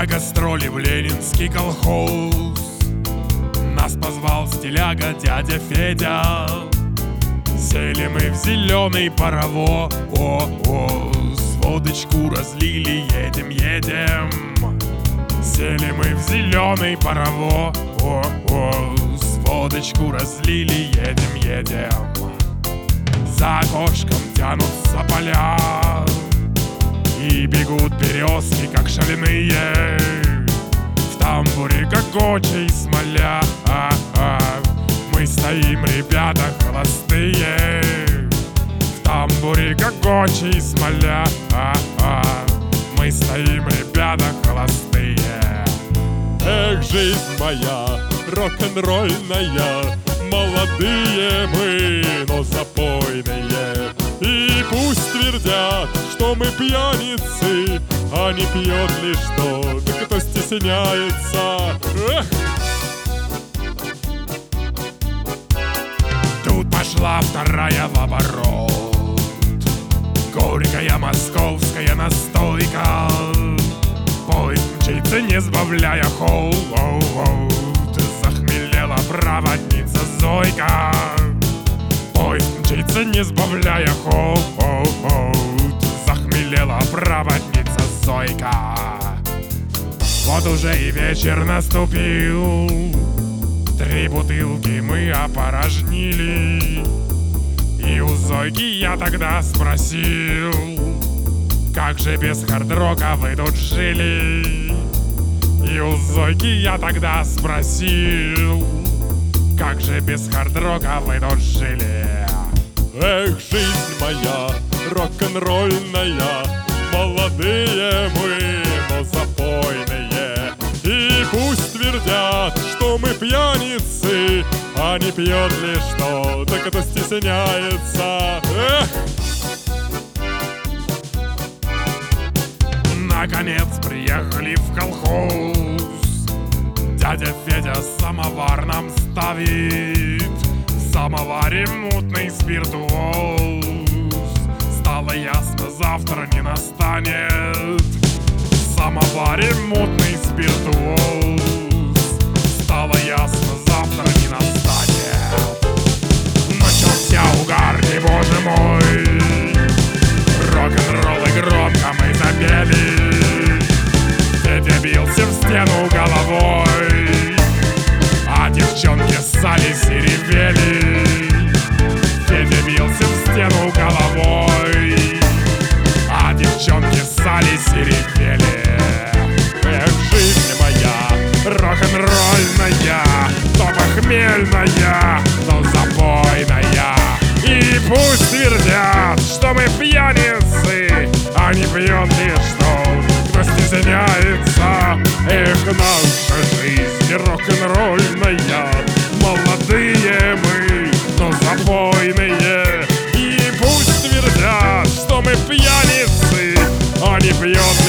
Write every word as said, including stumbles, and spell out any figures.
На гастроли в ленинский колхоз нас позвал стиляга дядя Федя. Сели мы в зеленый паровоз, водочку разлили, едем, едем. Сели мы в зеленый паровоз, водочку разлили, едем, едем. За окошком тянутся поля, и бегут березки, как шальные. В тамбуре гогочей смоля, а -а. Мы стоим, ребята, холостые. В тамбуре гогочей смоля, а -а. Мы стоим, ребята, холостые. Эх, жизнь моя рок-н-ролльная, молодые мы, но запойные. И пусть твердят, что мы пьяницы, а не пьет ли что, да кто стесняется. Эх! Тут пошла вторая в оборот, горькая московская настойка. Поезд мчится, не сбавляя ход. Захмелела проводница Зойка. Поезд мчится, не сбавляя ход. Захмелела проводница Зойка. Вот уже и вечер наступил, три бутылки мы опорожнили. И у Зойки я тогда спросил: как же без хард-рока вы тут жили? И у Зойки я тогда спросил: как же без хард-рока вы тут жили? Эх, жизнь моя рок-н-ролльная, молодые мы, но запойные. И пусть твердят, что мы пьяницы, а не пьет ли что, так кто стесняется. Эх! Наконец приехали в колхоз. Дядя Федя самовар нам ставит. В самоваре мутный спиртуоз. Стало ясно, завтра не настанет. В самоваре мутный спиртуоз. Стало ясно, завтра не настанет. Начался угар, не боже мой. Рок-н-ролл и громко мы запели. Федя бился в стену головой, а девчонки ссались и ревели. Федя бился в стену головой, а девчонки ссались и ревели. Эх, жизнь моя рок-н-ролльная, то похмельная, то запойная. И пусть твердят, что мы пьяницы, а не пьет ли что, кто стесняется. Эх, наша жизнь рок-н-ролльная, молодые мы, но запойные. И пусть твердят, что мы пьяницы, а не пьет